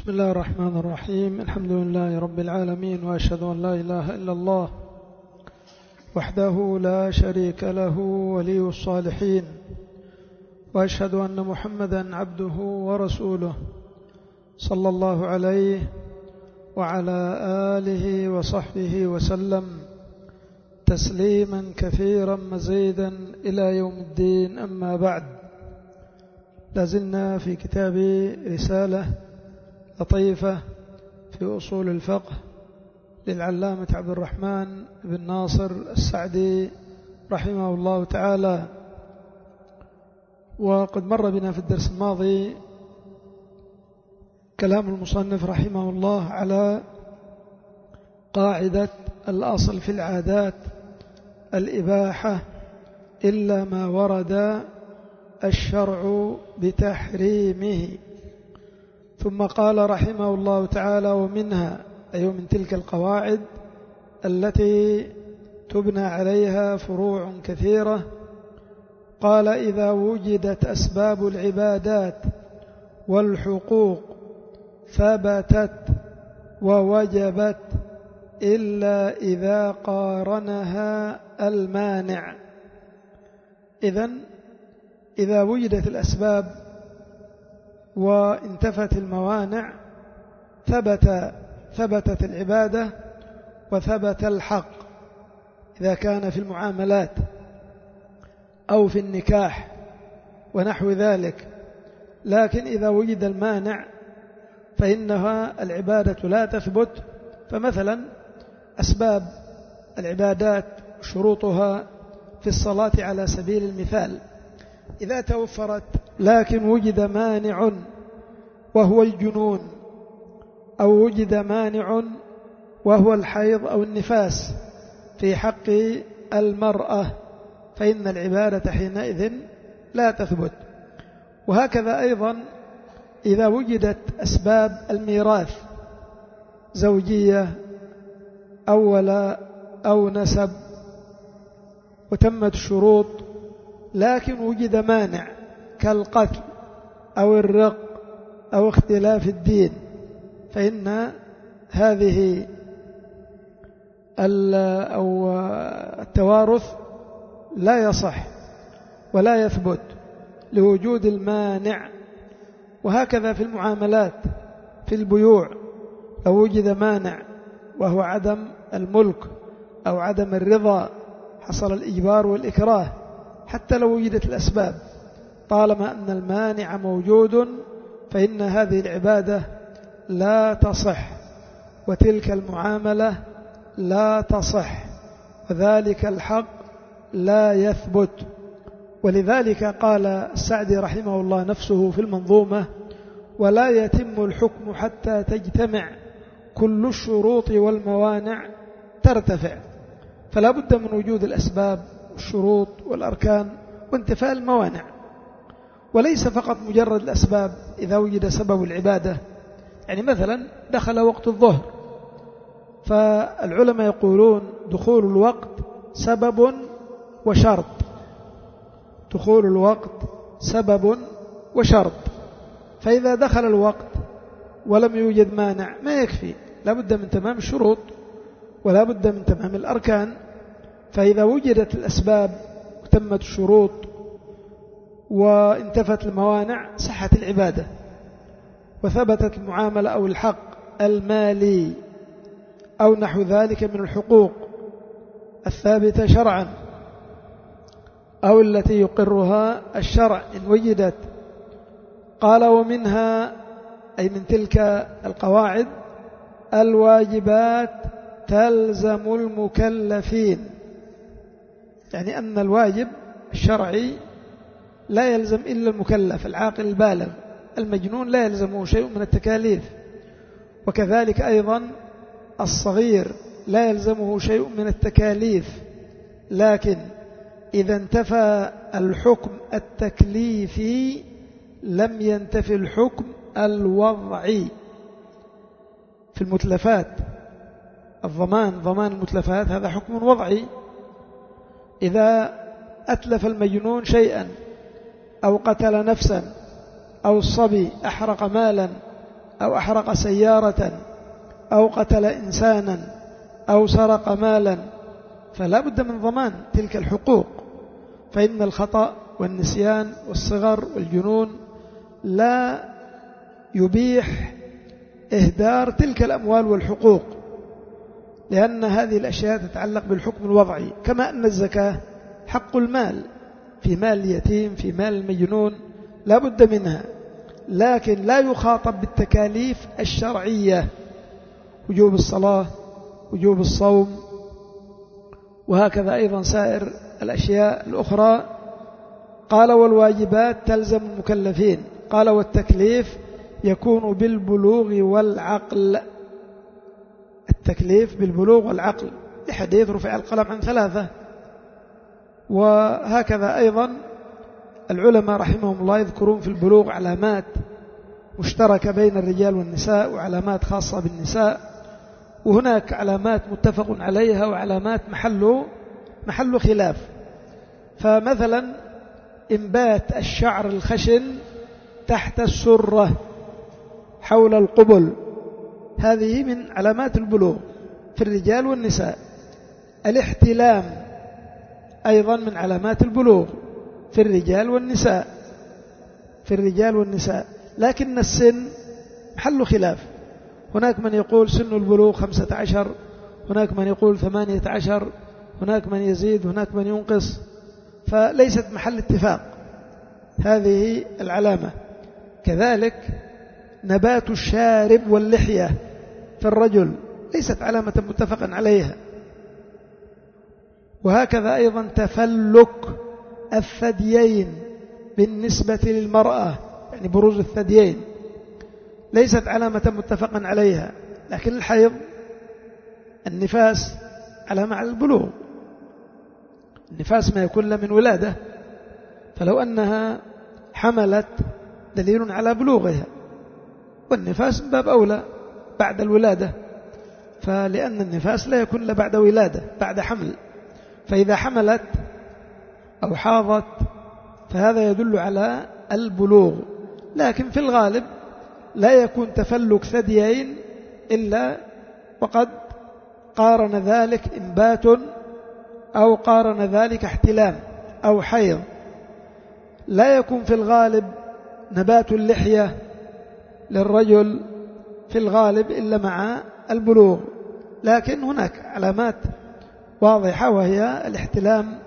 بسم الله الرحمن الرحيم. الحمد لله رب العالمين، وأشهد أن لا إله إلا الله وحده لا شريك له ولي الصالحين، وأشهد أن محمدا عبده ورسوله صلى الله عليه وعلى آله وصحبه وسلم تسليما كثيرا مزيدا إلى يوم الدين. أما بعد، لازلنا في كتاب رسالة لطيفة في أصول الفقه للعلامة عبد الرحمن بن ناصر السعدي رحمه الله تعالى. وقد مر بنا في الدرس الماضي كلام المصنف رحمه الله على قاعدة الأصل في العادات الإباحة إلا ما ورد الشرع بتحريمه. ثم قال رحمه الله تعالى: ومنها، أي من تلك القواعد التي تبنى عليها فروع كثيرة، قال: إذا وجدت أسباب العبادات والحقوق ثبتت ووجبت إلا إذا قارنها المانع. إذا وجدت الأسباب وانتفت الموانع ثبتت العبادة وثبت الحق، إذا كان في المعاملات أو في النكاح ونحو ذلك. لكن إذا وجد المانع فإنها العبادة لا تثبت. فمثلا أسباب العبادات شروطها في الصلاة على سبيل المثال إذا توفرت، لكن وجد مانع وهو الجنون، أو وجد مانع وهو الحيض أو النفاس في حق المرأة، فإن العبادة حينئذ لا تثبت. وهكذا أيضا إذا وجدت أسباب الميراث، زوجية أو ولاء أو نسب، وتمت الشروط لكن وجد مانع كالقتل أو الرق أو اختلاف الدين، فإن هذه أو التوارث لا يصح ولا يثبت لوجود المانع. وهكذا في المعاملات في البيوع، لو وجد مانع وهو عدم الملك أو عدم الرضا، حصل الإجبار والإكراه. حتى لو وجدت الأسباب، طالما أن المانع موجود فإن هذه العبادة لا تصح، وتلك المعاملة لا تصح، وذلك الحق لا يثبت. ولذلك قال السعدي رحمه الله نفسه في المنظومة: ولا يتم الحكم حتى تجتمع كل الشروط والموانع ترتفع. فلا بد من وجود الأسباب والشروط والأركان وانتفاء الموانع، وليس فقط مجرد الأسباب. إذا وجد سبب العبادة، يعني مثلا دخل وقت الظهر، فالعلماء يقولون دخول الوقت سبب وشرط، دخول الوقت سبب وشرط. فإذا دخل الوقت ولم يوجد مانع ما يكفي، لا بد من تمام الشروط ولا بد من تمام الأركان. فإذا وجدت الأسباب وتمت الشروط وانتفت الموانع صحت العبادة وثبتت المعاملة أو الحق المالي أو نحو ذلك من الحقوق الثابتة شرعا أو التي يقرها الشرع إن وجدت. قال: ومنها، أي من تلك القواعد، الواجبات تلزم المكلفين، يعني أن الواجب الشرعي لا يلزم إلا المكلف العاقل البالغ، المجنون لا يلزمه شيء من التكاليف. وكذلك أيضا الصغير لا يلزمه شيء من التكاليف، لكن إذا انتفى الحكم التكليفي لم ينتفي الحكم الوضعي. في المتلفات ضمان المتلفات هذا حكم وضعي. إذا أتلف المجنون شيئا أو قتل نفسا أو الصبي أحرق مالا أو أحرق سيارة أو قتل إنسانا أو سرق مالا، فلا بد من ضمان تلك الحقوق، فإن الخطأ والنسيان والصغر والجنون لا يبيح إهدار تلك الأموال والحقوق، لأن هذه الأشياء تتعلق بالحكم الوضعي، كما أن الزكاة حق المال، في مال اليتيم في مال المجنون لا بد منها، لكن لا يخاطب بالتكاليف الشرعية، وجوب الصلاة وجوب الصوم، وهكذا أيضا سائر الأشياء الأخرى. قال والواجبات تلزم المكلفين. قال والتكليف يكون بالبلوغ والعقل، التكليف بالبلوغ والعقل، لحديث رفع القلم عن 3. وهكذا أيضا العلماء رحمهم الله يذكرون في البلوغ علامات مشتركة بين الرجال والنساء وعلامات خاصة بالنساء، وهناك علامات متفق عليها وعلامات محل خلاف. فمثلا إنبات الشعر الخشن تحت السرة حول القبل، هذه من علامات البلوغ في الرجال والنساء. الاحتلام أيضا من علامات البلوغ في الرجال والنساء، لكن السن محل خلاف، هناك من يقول سن البلوغ 15، هناك من يقول 18، هناك من يزيد، هناك من ينقص، فليست محل اتفاق هذه العلامة. كذلك نبات الشارب واللحية في الرجل ليست علامة متفقا عليها. وهكذا أيضا تفلك الثديين بالنسبة للمرأة، يعني بروز الثديين ليست علامة متفقا عليها، لكن الحيض النفاس علامة على البلوغ، النفاس ما يكون له من ولادة، فلو أنها حملت دليل على بلوغها، والنفاس من باب أولى بعد الولادة، فلأن النفاس لا يكون له بعد ولادة، بعد حمل، فإذا حملت أو حاضت فهذا يدل على البلوغ. لكن في الغالب لا يكون تفلك ثديين إلا وقد قارن ذلك إنبات أو قارن ذلك احتلام أو حيض. لا يكون في الغالب نبات اللحية للرجل في الغالب إلا مع البلوغ، لكن هناك علامات واضحة وهي الاحتلام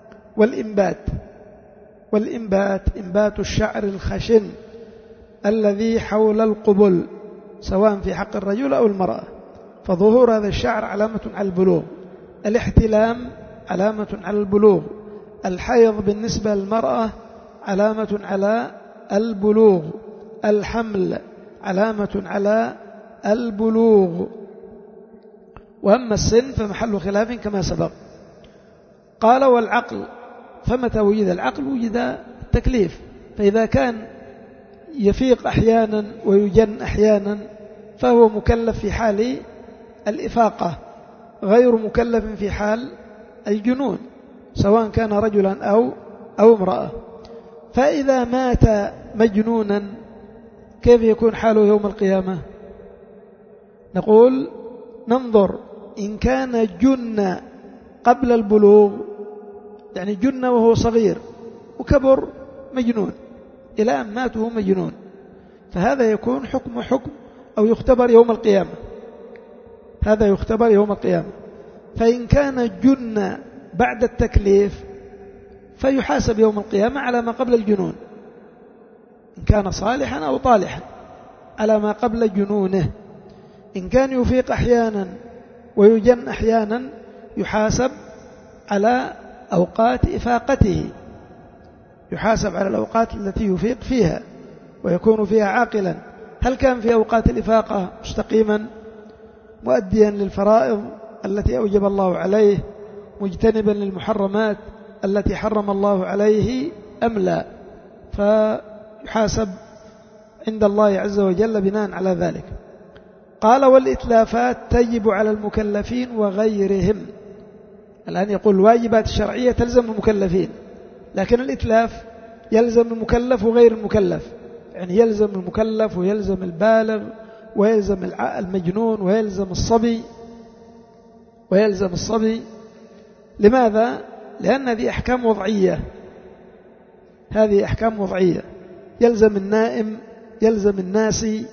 والإنبات إنبات الشعر الخشن الذي حول القبل سواء في حق الرجل أو المرأة، فظهور هذا الشعر علامة على البلوغ، الاحتلام علامة على البلوغ، الحيض بالنسبة للمرأة علامة على البلوغ، الحمل علامة على البلوغ. وأما السن فمحل خلاف كما سبق. قال والعقل، فمتى وجد العقل وجد التكليف، فإذا كان يفيق أحيانا ويجن أحيانا فهو مكلف في حال الإفاقة، غير مكلف في حال الجنون سواء كان رجلا أو امرأة. فإذا مات مجنونا كيف يكون حاله يوم القيامة؟ نقول ننظر إن كان جن قبل البلوغ، يعني جن وهو صغير وكبر مجنون إلى أن مات وهو مجنون، فهذا يكون حكم أو يختبر يوم القيامة، هذا يختبر يوم القيامة. فإن كان جن بعد التكليف فيحاسب يوم القيامة على ما قبل الجنون، إن كان صالحا أو طالحا على ما قبل جنونه. إن كان يفيق أحيانا ويجن أحيانا يحاسب على أوقات إفاقته، يحاسب على الأوقات التي يفيق فيها ويكون فيها عاقلا، هل كان في أوقات الإفاقة مستقيما مؤديا للفرائض التي أوجب الله عليه، مجتنبا للمحرمات التي حرم الله عليه أم لا، فيحاسب عند الله عز وجل بناء على ذلك. قال والإتلافات تجب على المكلفين وغيرهم. الآن يقول الواجبات الشرعية تلزم المكلفين، لكن الإتلاف يلزم المكلف وغير المكلف، يعني يلزم المكلف ويلزم البالغ ويلزم المجنون ويلزم الصبي. لماذا؟ لأن هذه أحكام وضعية، هذه أحكام وضعية، يلزم النائم، يلزم الناسي،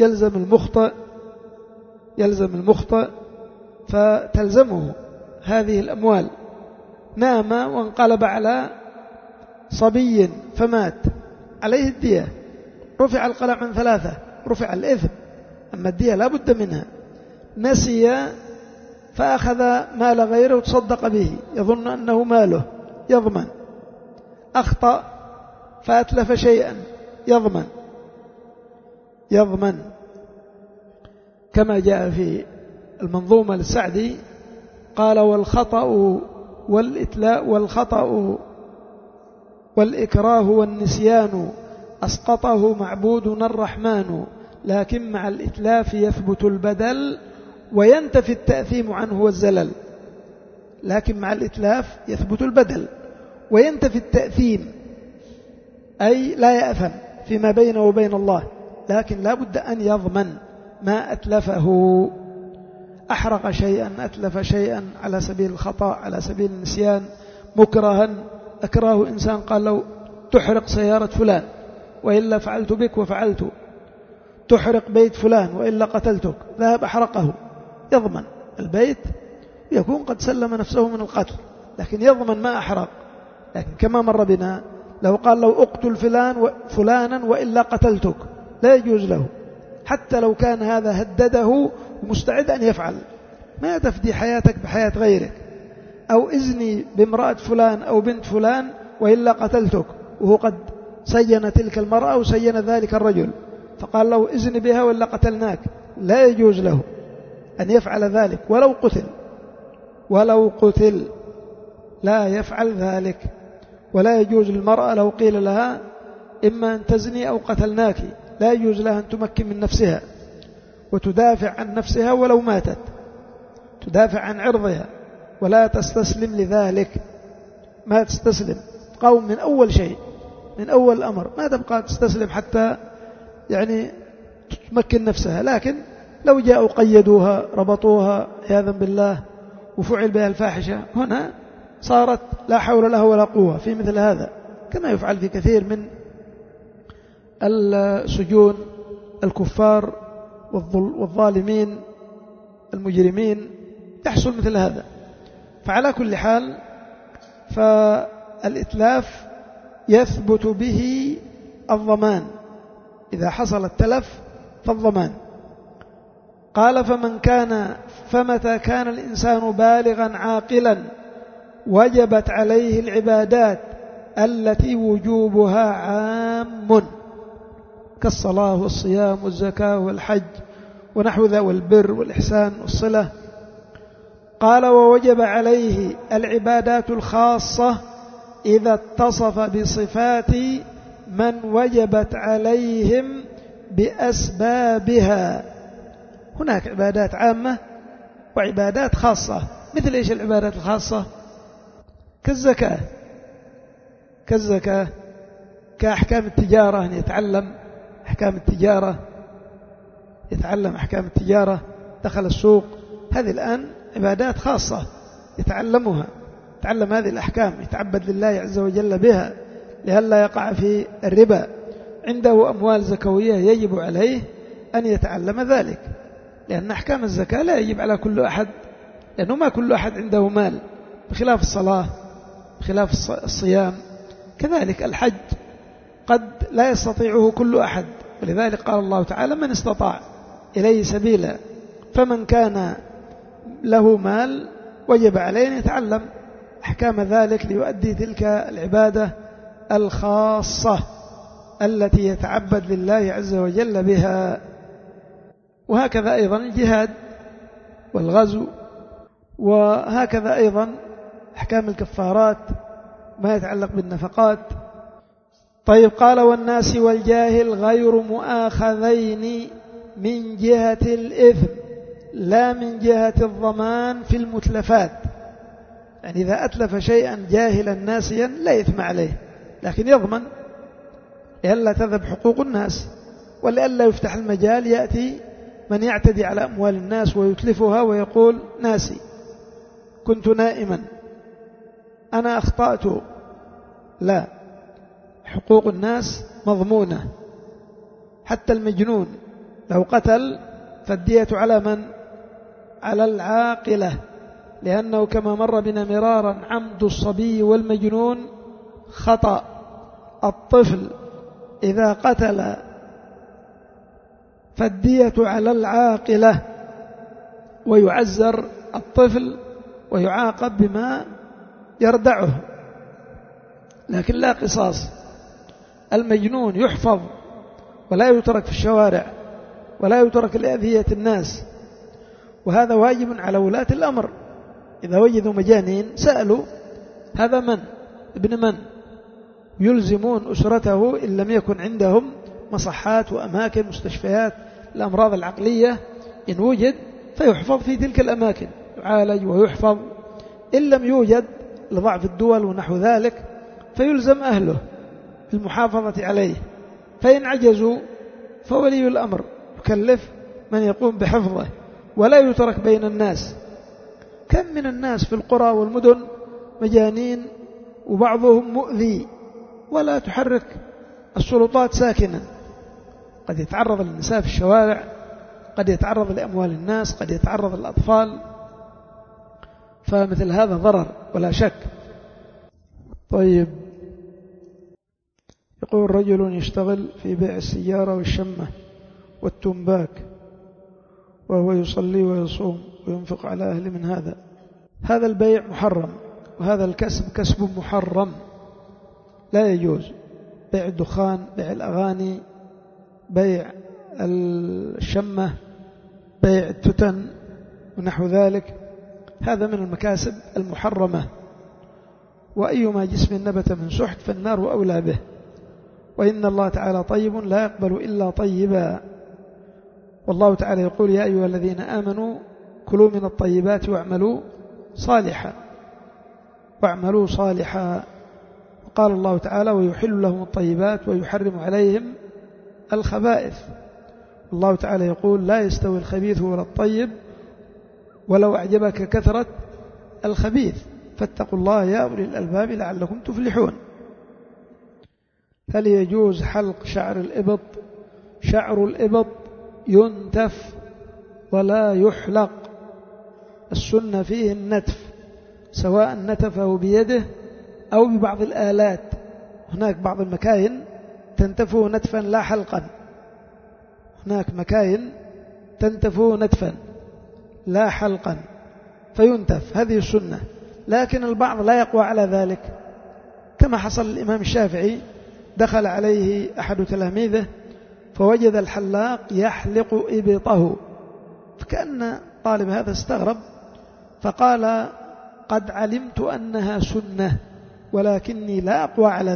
يلزم المخطئ، فتلزمه هذه الأموال. نام وانقلب على صبي فمات، عليه الدية، رفع القلم عن 3، رفع الإثم، أما الدية لا بد منها. نسي فأخذ مال غيره وتصدق به يظن أنه ماله، يضمن. أخطأ فأتلف شيئا، يضمن كما جاء في المنظومة للسعدي قال: والخطأ والإكراه والنسيان أسقطه معبودنا الرحمن، لكن مع الإتلاف يثبت البدل وينتفي التأثيم عنه والزلل. لكن مع الإتلاف يثبت البدل وينتفي التأثيم، أي لا يأثم فيما بينه وبين الله، لكن لا بد أن يضمن ما أتلفه. أحرق شيئا، أتلف شيئا على سبيل الخطأ، على سبيل النسيان، مكرها أكراه إنسان قال له تحرق سيارة فلان وإلا فعلت بك وفعلت، تحرق بيت فلان وإلا قتلتك، ذهب أحرقه، يضمن البيت، يكون قد سلم نفسه من القتل، لكن يضمن ما أحرق. لكن كما مر بنا لو قال له اقتل فلانا وإلا قتلتك، لا يجوز له، حتى لو كان هذا هدده ومستعد أن يفعل، ما تفدي حياتك بحياة غيرك. أو إذني بامرأة فلان أو بنت فلان وإلا قتلتك، وهو قد سين تلك المرأة وسين ذلك الرجل، فقال له إذن بها وإلا قتلناك، لا يجوز له أن يفعل ذلك ولو قتل لا يفعل ذلك. ولا يجوز للمرأة لو قيل لها إما أن تزني أو قتلناك، لا يجوز لها أن تمكن من نفسها وتدافع عن نفسها ولو ماتت، تدافع عن عرضها ولا تستسلم لذلك، ما تستسلم، تقاوم من أول شيء، من أول الأمر، ما تبقى تستسلم حتى يعني تمكن نفسها. لكن لو جاءوا قيدوها ربطوها عياذا بالله وفعل بها الفاحشة، هنا صارت لا حول لها ولا قوة في مثل هذا، كما يفعل في كثير من السجون الكفار والظالمين المجرمين، يحصل مثل هذا. فعلى كل حال فالإتلاف يثبت به الضمان، إذا حصل التلف فالضمان. قال: فمتى كان الإنسان بالغا عاقلا وجبت عليه العبادات التي وجوبها عام كالصلاة والصيام والزكاة والحج ونحو ذا، والبر والإحسان والصلة. قال: ووجب عليه العبادات الخاصة إذا اتصف بصفات من وجبت عليهم بأسبابها. هناك عبادات عامة وعبادات خاصة. مثل إيش العبادات الخاصة؟ كالزكاة، كأحكام التجارة، أن يتعلم أحكام التجارة، دخل السوق، هذه الآن عبادات خاصة يتعلمها، يتعلم هذه الأحكام، يتعبد لله عز وجل بها لئلا يقع في الربا. عنده أموال زكوية يجب عليه أن يتعلم ذلك، لأن أحكام الزكاة لا يجب على كل أحد، لأنه ما كل أحد عنده مال، بخلاف الصلاة، بخلاف الصيام. كذلك الحج قد لا يستطيعه كل أحد، ولذلك قال الله تعالى: من استطاع إليه سبيلا. فمن كان له مال وجب عليه أن يتعلم أحكام ذلك ليؤدي تلك العبادة الخاصة التي يتعبد لله عز وجل بها. وهكذا أيضا الجهاد والغزو، وهكذا أيضا أحكام الكفارات، ما يتعلق بالنفقات. طيب، قال: والناس والجاهل غير مؤاخذين من جهة الإثم لا من جهة الضمان في المتلفات. يعني إذا أتلف شيئا جاهلا ناسيا لا إثم عليه، لكن يضمن لئلا تذهب حقوق الناس ولئلا يفتح المجال يأتي من يعتدي على أموال الناس ويتلفها ويقول ناسي، كنت نائما، أنا أخطأت. لا، حقوق الناس مضمونة. حتى المجنون لو قتل فالدية على من؟ على العاقلة، لأنه كما مر بنا مرارا عمد الصبي والمجنون خطأ. الطفل إذا قتل فالدية على العاقلة، ويعزر الطفل ويعاقب بما يردعه، لكن لا قصاص. المجنون يحفظ ولا يترك في الشوارع ولا يترك لأذية الناس، وهذا واجب على ولاة الأمر. إذا وجدوا مجانين سألوا هذا من؟ ابن من؟ يلزمون أسرته إن لم يكن عندهم مصحات وأماكن مستشفيات الأمراض العقلية، إن وجد فيحفظ في تلك الأماكن، يعالج ويحفظ. إن لم يوجد لضعف الدول ونحو ذلك فيلزم أهله بالمحافظة عليه، فإن عجزوا فولي الأمر يكلف من يقوم بحفظه، ولا يترك بين الناس. كم من الناس في القرى والمدن مجانين وبعضهم مؤذي، ولا تحرك السلطات ساكنا. قد يتعرض للنساء في الشوارع، قد يتعرض لأموال الناس، قد يتعرض للأطفال، فمثل هذا ضرر ولا شك. طيب، يقول رجل يشتغل في بيع السيارة والشمة والتنباك، وهو يصلي ويصوم وينفق على أهله من هذا البيع محرم، وهذا الكسب كسب محرم لا يجوز. بيع الدخان، بيع الأغاني، بيع الشمة، بيع التتن ونحو ذلك، هذا من المكاسب المحرمة. وأيما جسم نبت من سحت فالنار أولى به، وإن الله تعالى طيب لا يقبل إلا طيبا. والله تعالى يقول يا أيها الذين آمنوا كلوا من الطيبات واعملوا صالحا. وقال الله تعالى ويحل لهم الطيبات ويحرم عليهم الخبائث. الله تعالى يقول لا يستوي الخبيث ولا الطيب ولو أعجبك كثرة الخبيث فاتقوا الله يا أولي الألباب لعلكم تفلحون. هل يجوز حلق شعر الإبط؟ شعر الإبط ينتف ولا يحلق، السنة فيه النتف، سواء نتفه بيده أو ببعض الآلات. هناك بعض المكاين تنتفه نتفا لا حلقا، هناك مكاين تنتفه نتفا لا حلقا فينتف، هذه السنة. لكن البعض لا يقوى على ذلك، كما حصل الإمام الشافعي، دخل عليه أحد تلاميذه فوجد الحلاق يحلق إبطه، فكأن طالب هذا استغرب فقال قد علمت أنها سنة ولكني لا أقوى على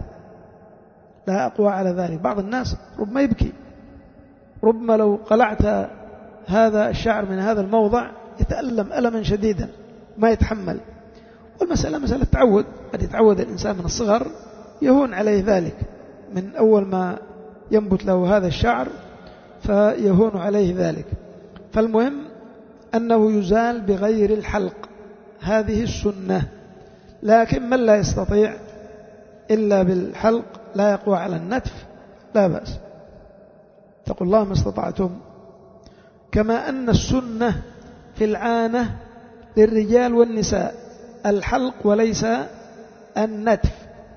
ذلك. بعض الناس ربما يبكي، ربما لو قلعت هذا الشعر من هذا الموضع يتألم ألما شديدا ما يتحمل. والمسألة مسألة تعود، قد يتعود الإنسان من الصغر يهون عليه ذلك، من أول ما ينبت له هذا الشعر فيهون عليه ذلك. فالمهم أنه يزال بغير الحلق، هذه السنة. لكن من لا يستطيع إلا بالحلق، لا يقوى على النتف، لا بأس، اتقوا الله ما استطعتم. كما أن السنة في العانة للرجال والنساء الحلق وليس النتف.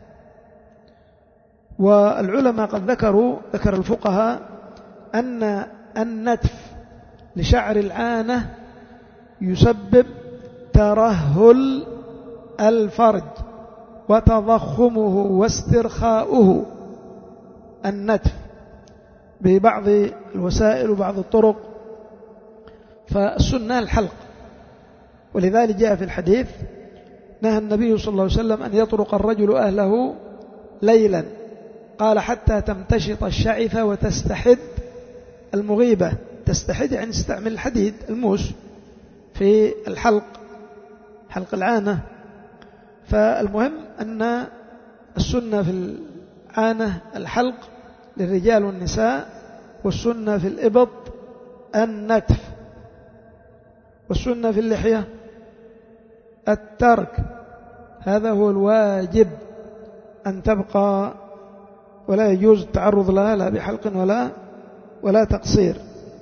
والعلماء قد ذكر الفقهاء أن النتف لشعر العانة يسبب ترهل الفرج وتضخمه واسترخاؤه، النتف ببعض الوسائل وبعض الطرق، فالسنة الحلق. ولذلك جاء في الحديث نهى النبي صلى الله عليه وسلم أن يطرق الرجل أهله ليلا، قال حتى تمتشط الشعثة وتستحد المغيبة. تستحد يعني تستعمل الحديد الموس في الحلق، حلق العانة. فالمهم أن السنة في العانة الحلق للرجال والنساء، والسنة في الإبط النتف، والسنة في اللحية الترك، هذا هو الواجب أن تبقى ولا يجوز التعرض لها لا بحلق ولا تقصير.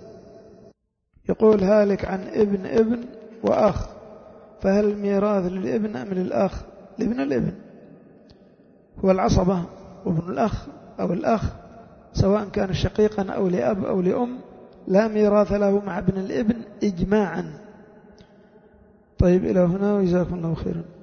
يقول هالك عن ابن وأخ، فهل الميراث للابن أم للأخ؟ لابن الابن هو العصبة، وابن الأخ أو الأخ سواء كان شقيقا أو لأب أو لأم لا ميراث له مع ابن الابن إجماعا. طيب إلى هنا وجزاكم الله خيرا.